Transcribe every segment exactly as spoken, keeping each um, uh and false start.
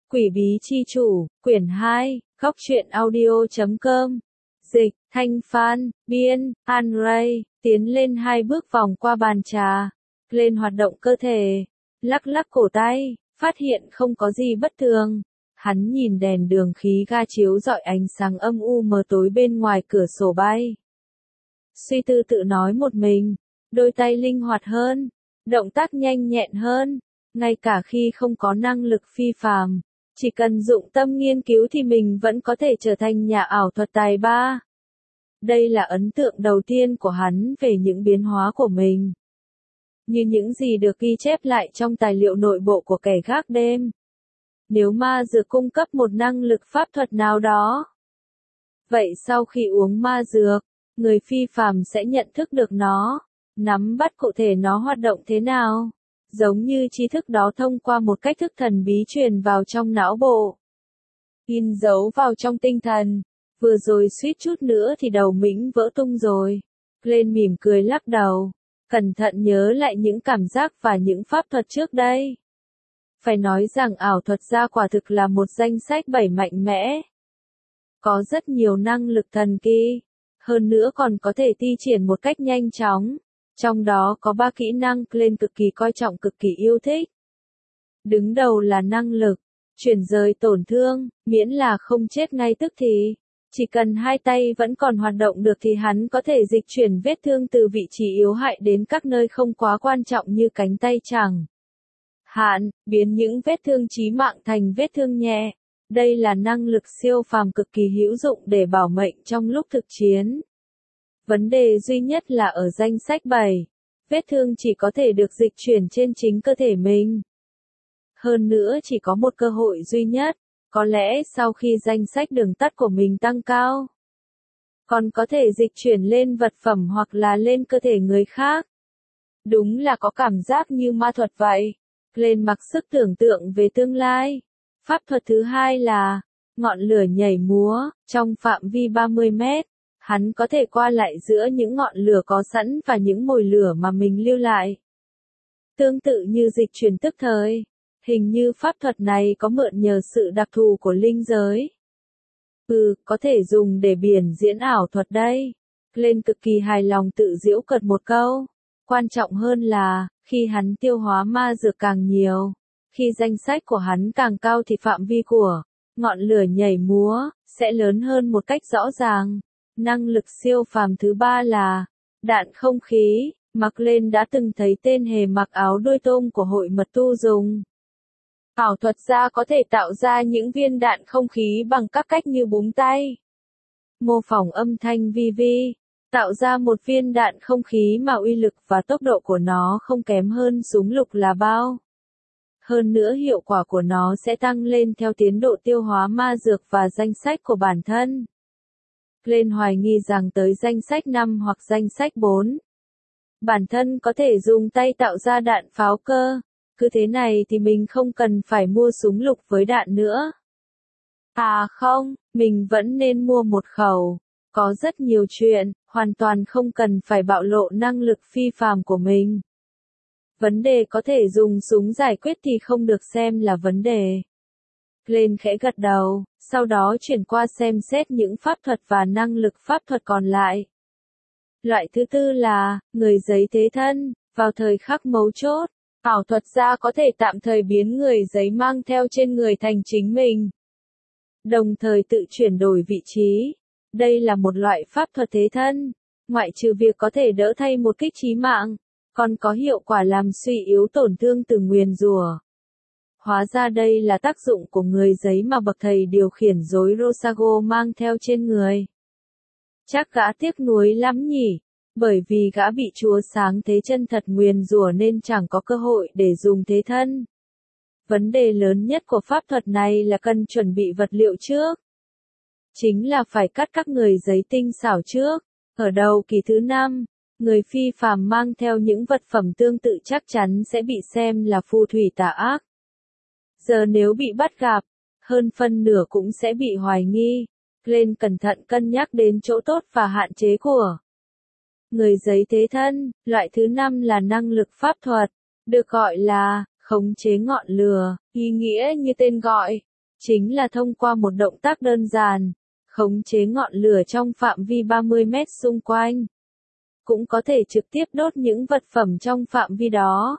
Quỷ bí chi chủ, quyển hai, góc truyện audio chấm com. Dịch, Thanh Phan, biên, An Ray, tiến lên hai bước vòng qua bàn trà. Lên hoạt động cơ thể, lắc lắc cổ tay, phát hiện không có gì bất thường. Hắn nhìn đèn đường khí ga chiếu rọi ánh sáng âm u mờ tối bên ngoài cửa sổ bay. Suy tư tự nói một mình, đôi tay linh hoạt hơn, động tác nhanh nhẹn hơn, ngay cả khi không có năng lực phi phàm, chỉ cần dụng tâm nghiên cứu thì mình vẫn có thể trở thành nhà ảo thuật tài ba. Đây là ấn tượng đầu tiên của hắn về những biến hóa của mình. Như những gì được ghi chép lại trong tài liệu nội bộ của kẻ gác đêm. Nếu ma dược cung cấp một năng lực pháp thuật nào đó, vậy sau khi uống ma dược, người phi phàm sẽ nhận thức được nó, nắm bắt cụ thể nó hoạt động thế nào, giống như tri thức đó thông qua một cách thức thần bí truyền vào trong não bộ, in dấu vào trong tinh thần. Vừa rồi suýt chút nữa thì đầu mình vỡ tung rồi. Glenn mỉm cười lắc đầu, cẩn thận nhớ lại những cảm giác và những pháp thuật trước đây. Phải nói rằng ảo thuật gia quả thực là một danh sách bảy mạnh mẽ. Có rất nhiều năng lực thần kỳ, hơn nữa còn có thể thi triển một cách nhanh chóng. Trong đó có ba kỹ năng Glenn cực kỳ coi trọng, cực kỳ yêu thích. Đứng đầu là năng lực chuyển rời tổn thương, miễn là không chết ngay tức thì. Chỉ cần hai tay vẫn còn hoạt động được thì hắn có thể dịch chuyển vết thương từ vị trí yếu hại đến các nơi không quá quan trọng như cánh tay chẳng hạn, biến những vết thương chí mạng thành vết thương nhẹ. Đây là năng lực siêu phàm cực kỳ hữu dụng để bảo mệnh trong lúc thực chiến. Vấn đề duy nhất là ở danh sách bảy, vết thương chỉ có thể được dịch chuyển trên chính cơ thể mình. Hơn nữa chỉ có một cơ hội duy nhất, có lẽ sau khi danh sách đường tắt của mình tăng cao, còn có thể dịch chuyển lên vật phẩm hoặc là lên cơ thể người khác. Đúng là có cảm giác như ma thuật vậy. Lên mặc sức tưởng tượng về tương lai. Pháp thuật thứ hai là ngọn lửa nhảy múa, trong phạm vi ba mươi mét. Hắn có thể qua lại giữa những ngọn lửa có sẵn và những mồi lửa mà mình lưu lại. Tương tự như dịch chuyển tức thời, hình như pháp thuật này có mượn nhờ sự đặc thù của linh giới. Ừ, có thể dùng để biển diễn ảo thuật đây. Glenn cực kỳ hài lòng tự giễu cợt một câu. Quan trọng hơn là, khi hắn tiêu hóa ma dược càng nhiều, khi danh sách của hắn càng cao thì phạm vi của ngọn lửa nhảy múa sẽ lớn hơn một cách rõ ràng. Năng lực siêu phàm thứ ba là đạn không khí, mà Glenn đã từng thấy tên hề mặc áo đuôi tôm của hội mật tu dùng. Ảo thuật gia có thể tạo ra những viên đạn không khí bằng các cách như búng tay, mô phỏng âm thanh vi vi, tạo ra một viên đạn không khí mà uy lực và tốc độ của nó không kém hơn súng lục là bao. Hơn nữa hiệu quả của nó sẽ tăng lên theo tiến độ tiêu hóa ma dược và danh sách của bản thân. Glenn hoài nghi rằng tới danh sách năm hoặc danh sách bốn, bản thân có thể dùng tay tạo ra đạn pháo cơ. Cứ thế này thì mình không cần phải mua súng lục với đạn nữa. À không, mình vẫn nên mua một khẩu. Có rất nhiều chuyện, hoàn toàn không cần phải bạo lộ năng lực phi phàm của mình. Vấn đề có thể dùng súng giải quyết thì không được xem là vấn đề. Glenn khẽ gật đầu, sau đó chuyển qua xem xét những pháp thuật và năng lực pháp thuật còn lại. Loại thứ tư là, người giấy thế thân, vào thời khắc mấu chốt. Ảo thuật gia có thể tạm thời biến người giấy mang theo trên người thành chính mình, đồng thời tự chuyển đổi vị trí. Đây là một loại pháp thuật thế thân, ngoại trừ việc có thể đỡ thay một kích chí mạng, còn có hiệu quả làm suy yếu tổn thương từ nguyền rủa. Hóa ra đây là tác dụng của người giấy mà bậc thầy điều khiển rối Rosago mang theo trên người. Chắc gã tiếc nuối lắm nhỉ? Bởi vì gã bị chúa sáng thế chân thật nguyền rủa nên chẳng có cơ hội để dùng thế thân. Vấn đề lớn nhất của pháp thuật này là cần chuẩn bị vật liệu trước. Chính là phải cắt các người giấy tinh xảo trước. Ở đầu kỳ thứ năm, người phi phàm mang theo những vật phẩm tương tự chắc chắn sẽ bị xem là phù thủy tà ác. Giờ nếu bị bắt gặp, hơn phân nửa cũng sẽ bị hoài nghi. Glenn cẩn thận cân nhắc đến chỗ tốt và hạn chế của người giấy thế thân. Loại thứ năm là năng lực pháp thuật, được gọi là khống chế ngọn lửa, ý nghĩa như tên gọi, chính là thông qua một động tác đơn giản, khống chế ngọn lửa trong phạm vi ba mươi mét xung quanh. Cũng có thể trực tiếp đốt những vật phẩm trong phạm vi đó.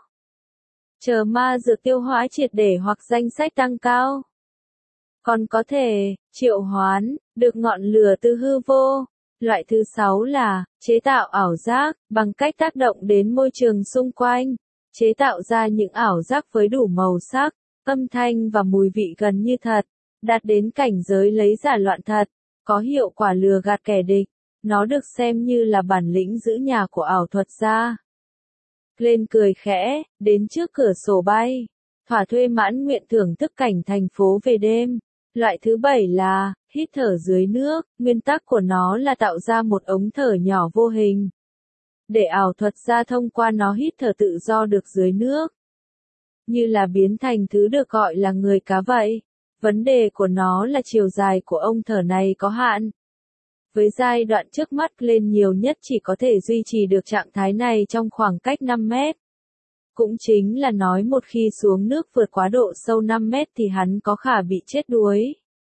Chờ ma dược tiêu hóa triệt để hoặc danh sách tăng cao. Còn có thể, triệu hoán, được ngọn lửa từ hư vô. Loại thứ sáu là, chế tạo ảo giác, bằng cách tác động đến môi trường xung quanh. Chế tạo ra những ảo giác với đủ màu sắc, âm thanh và mùi vị gần như thật. Đạt đến cảnh giới lấy giả loạn thật, có hiệu quả lừa gạt kẻ địch. Nó được xem như là bản lĩnh giữ nhà của ảo thuật gia. Lên cười khẽ, đến trước cửa sổ bay. Thỏa thuê mãn nguyện thưởng thức cảnh thành phố về đêm. Loại thứ bảy là, hít thở dưới nước. Nguyên tắc của nó là tạo ra một ống thở nhỏ vô hình. Để ảo thuật gia thông qua nó hít thở tự do được dưới nước. Như là biến thành thứ được gọi là người cá vậy. Vấn đề của nó là chiều dài của ống thở này có hạn. Với giai đoạn trước mắt lên nhiều nhất chỉ có thể duy trì được trạng thái này trong khoảng cách năm mét. Cũng chính là nói một khi xuống nước vượt quá độ sâu năm mét thì hắn có khả bị chết đuối.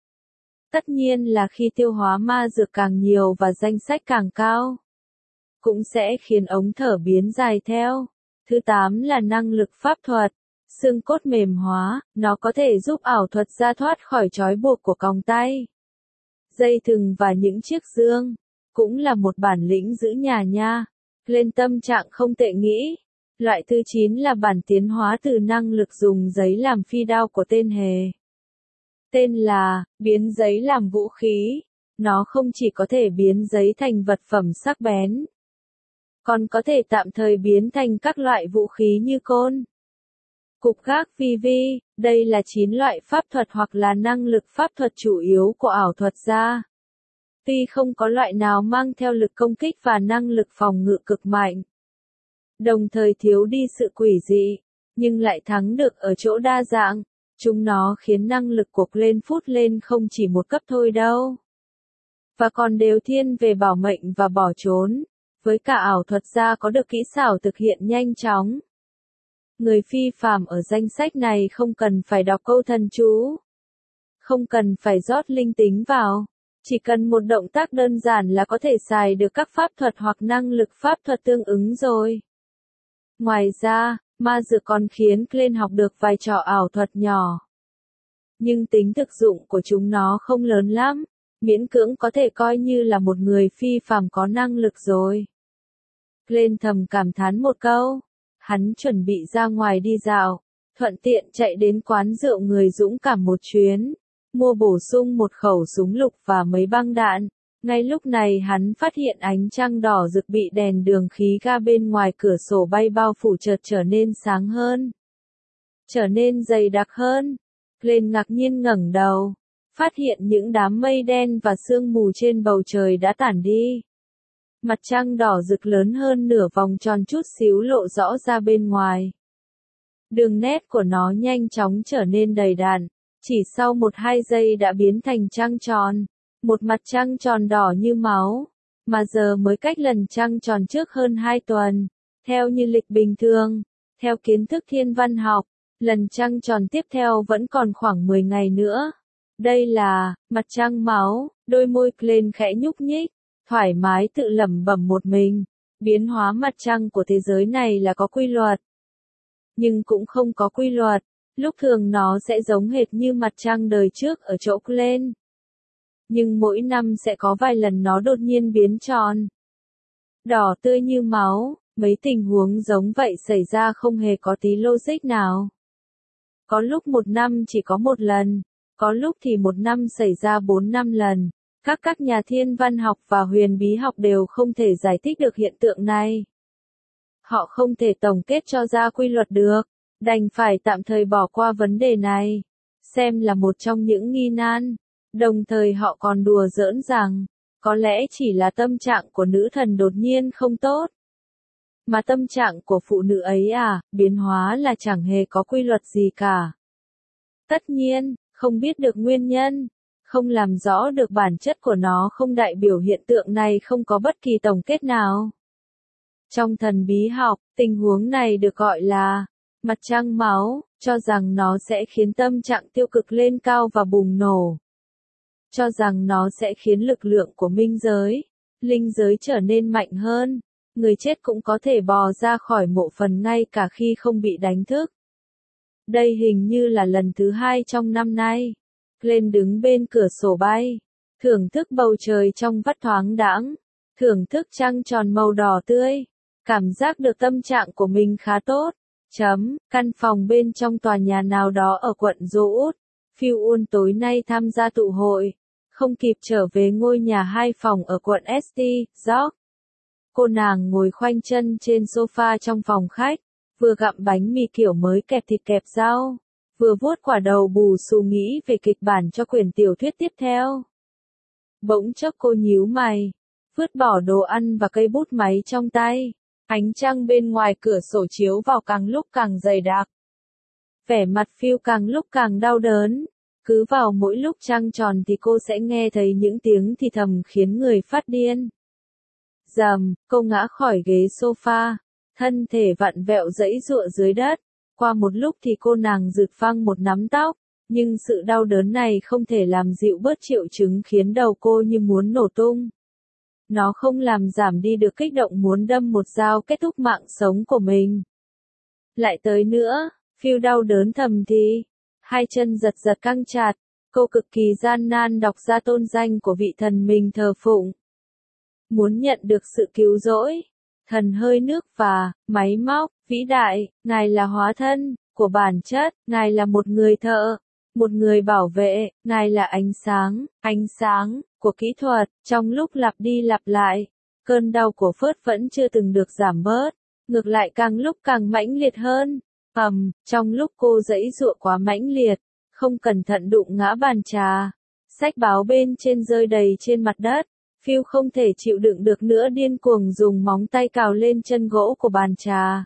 Tất nhiên là khi tiêu hóa ma dược càng nhiều và danh sách càng cao, cũng sẽ khiến ống thở biến dài theo. Thứ tám là năng lực pháp thuật. Xương cốt mềm hóa, nó có thể giúp ảo thuật gia thoát khỏi trói buộc của còng tay, dây thừng và những chiếc dương. Cũng là một bản lĩnh giữ nhà nha. Lên tâm trạng không tệ nghĩ. Loại thứ chín là bản tiến hóa từ năng lực dùng giấy làm phi đao của tên hề. Tên là, biến giấy làm vũ khí. Nó không chỉ có thể biến giấy thành vật phẩm sắc bén, còn có thể tạm thời biến thành các loại vũ khí như côn, cục gác vi vi. Đây là chín loại pháp thuật hoặc là năng lực pháp thuật chủ yếu của ảo thuật gia. Tuy không có loại nào mang theo lực công kích và năng lực phòng ngự cực mạnh, đồng thời thiếu đi sự quỷ dị, nhưng lại thắng được ở chỗ đa dạng. Chúng nó khiến năng lực của Glenn phút lên không chỉ một cấp thôi đâu. Và còn đều thiên về bảo mệnh và bỏ trốn. Với cả ảo thuật gia có được kỹ xảo thực hiện nhanh chóng. Người phi phàm ở danh sách này không cần phải đọc câu thần chú, không cần phải rót linh tính vào. Chỉ cần một động tác đơn giản là có thể xài được các pháp thuật hoặc năng lực pháp thuật tương ứng rồi. Ngoài ra, ma dược còn khiến Glenn học được vài trò ảo thuật nhỏ. Nhưng tính thực dụng của chúng nó không lớn lắm, miễn cưỡng có thể coi như là một người phi phàm có năng lực rồi. Glenn thầm cảm thán một câu. Hắn chuẩn bị ra ngoài đi dạo, thuận tiện chạy đến quán rượu người dũng cảm một chuyến, mua bổ sung một khẩu súng lục và mấy băng đạn. Ngay lúc này hắn phát hiện ánh trăng đỏ rực bị đèn đường khí ga bên ngoài cửa sổ bay bao phủ chợt trở nên sáng hơn, trở nên dày đặc hơn. Glenn ngạc nhiên ngẩng đầu, phát hiện những đám mây đen và sương mù trên bầu trời đã tản đi. Mặt trăng đỏ rực lớn hơn nửa vòng tròn chút xíu lộ rõ ra bên ngoài. Đường nét của nó nhanh chóng trở nên đầy đặn, chỉ sau một hai giây đã biến thành trăng tròn. Một mặt trăng tròn đỏ như máu, mà giờ mới cách lần trăng tròn trước hơn hai tuần. Theo như lịch bình thường, theo kiến thức thiên văn học, lần trăng tròn tiếp theo vẫn còn khoảng mười ngày nữa. Đây là, mặt trăng máu, đôi môi Glenn khẽ nhúc nhích, thoải mái tự lẩm bẩm một mình. Biến hóa mặt trăng của thế giới này là có quy luật, nhưng cũng không có quy luật. Lúc thường nó sẽ giống hệt như mặt trăng đời trước ở chỗ Glenn, nhưng mỗi năm sẽ có vài lần nó đột nhiên biến tròn, đỏ tươi như máu. Mấy tình huống giống vậy xảy ra không hề có tí logic nào. Có lúc một năm chỉ có một lần, có lúc thì một năm xảy ra bốn năm lần. Các các nhà thiên văn học và huyền bí học đều không thể giải thích được hiện tượng này. Họ không thể tổng kết cho ra quy luật được, đành phải tạm thời bỏ qua vấn đề này, xem là một trong những nghi nan. Đồng thời họ còn đùa giỡn rằng, có lẽ chỉ là tâm trạng của nữ thần đột nhiên không tốt. Mà tâm trạng của phụ nữ ấy à, biến hóa là chẳng hề có quy luật gì cả. Tất nhiên, không biết được nguyên nhân, không làm rõ được bản chất của nó không đại biểu hiện tượng này không có bất kỳ tổng kết nào. Trong thần bí học, tình huống này được gọi là mặt trăng máu, cho rằng nó sẽ khiến tâm trạng tiêu cực lên cao và bùng nổ. Cho rằng nó sẽ khiến lực lượng của minh giới, linh giới trở nên mạnh hơn. Người chết cũng có thể bò ra khỏi mộ phần ngay cả khi không bị đánh thức. Đây hình như là lần thứ hai trong năm nay. Glenn đứng bên cửa sổ bay, thưởng thức bầu trời trong vắt thoáng đãng, thưởng thức trăng tròn màu đỏ tươi, cảm giác được tâm trạng của mình khá tốt. Chấm, căn phòng bên trong tòa nhà nào đó ở quận Dỗ-út, Phiêu-un tối nay tham gia tụ hội, không kịp trở về ngôi nhà hai phòng ở quận ét tê, York. Cô nàng ngồi khoanh chân trên sofa trong phòng khách, vừa gặm bánh mì kiểu mới kẹp thịt kẹp rau, vừa vuốt quả đầu bù xù nghĩ về kịch bản cho quyển tiểu thuyết tiếp theo. Bỗng chốc cô nhíu mày, vứt bỏ đồ ăn và cây bút máy trong tay. Ánh trăng bên ngoài cửa sổ chiếu vào càng lúc càng dày đặc. Vẻ mặt Phiêu càng lúc càng đau đớn. Cứ vào mỗi lúc trăng tròn thì cô sẽ nghe thấy những tiếng thì thầm khiến người phát điên. Rầm, cô ngã khỏi ghế sofa, thân thể vặn vẹo giãy giụa dưới đất. Qua một lúc thì cô nàng giựt phăng một nắm tóc, nhưng sự đau đớn này không thể làm dịu bớt triệu chứng khiến đầu cô như muốn nổ tung. Nó không làm giảm đi được kích động muốn đâm một dao kết thúc mạng sống của mình. Lại tới nữa, Phiêu đau đớn thầm thì, hai chân giật giật căng chặt, cô cực kỳ gian nan đọc ra tôn danh của vị thần mình thờ phụng. Muốn nhận được sự cứu rỗi, thần hơi nước và máy móc, vĩ đại, Ngài là hóa thân của bản chất, Ngài là một người thợ, một người bảo vệ, Ngài là ánh sáng, ánh sáng của kỹ thuật. Trong lúc lặp đi lặp lại, cơn đau của Phớt vẫn chưa từng được giảm bớt, ngược lại càng lúc càng mãnh liệt hơn. Ầm, trong lúc cô giãy giụa quá mãnh liệt, không cẩn thận đụng ngã bàn trà, sách báo bên trên rơi đầy trên mặt đất. Phiêu không thể chịu đựng được nữa điên cuồng dùng móng tay cào lên chân gỗ của bàn trà.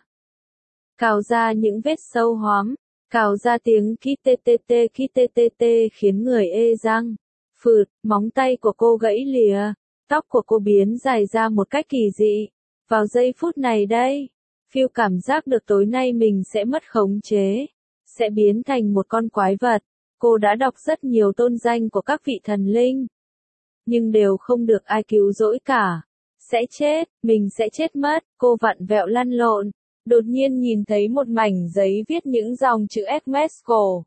Cào ra những vết sâu hoắm, cào ra tiếng ki tê tê tê ki tê tê tê khiến người ê răng. Phượt, móng tay của cô gãy lìa, tóc của cô biến dài ra một cách kỳ dị. Vào giây phút này đây, Phiêu cảm giác được tối nay mình sẽ mất khống chế, sẽ biến thành một con quái vật. Cô đã đọc rất nhiều tôn danh của các vị thần linh, nhưng đều không được ai cứu rỗi cả. Sẽ chết, mình sẽ chết mất, cô vặn vẹo lăn lộn, đột nhiên nhìn thấy một mảnh giấy viết những dòng chữ Esmesco.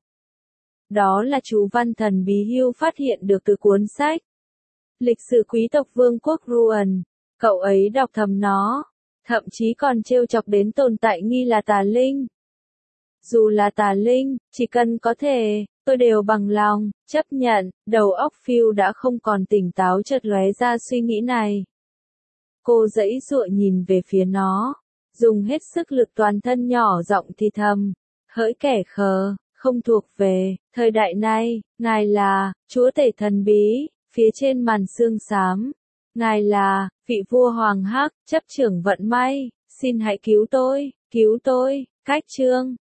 Đó là chú văn thần bí Hugh phát hiện được từ cuốn sách Lịch sử quý tộc vương quốc Rouen. Cậu ấy đọc thầm nó, thậm chí còn trêu chọc đến tồn tại nghi là tà linh. Dù là tà linh, chỉ cần có thể, tôi đều bằng lòng chấp nhận. Đầu óc Phiêu đã không còn tỉnh táo chợt lóe ra suy nghĩ này. Cô giãy giụa nhìn về phía nó, dùng hết sức lực toàn thân nhỏ giọng thì thầm, hỡi kẻ khờ, không thuộc về thời đại này, Ngài là chúa tể thần bí, phía trên màn xương xám. Ngài là vị vua hoàng hắc, chấp trưởng vận may, xin hãy cứu tôi, cứu tôi. Cách chương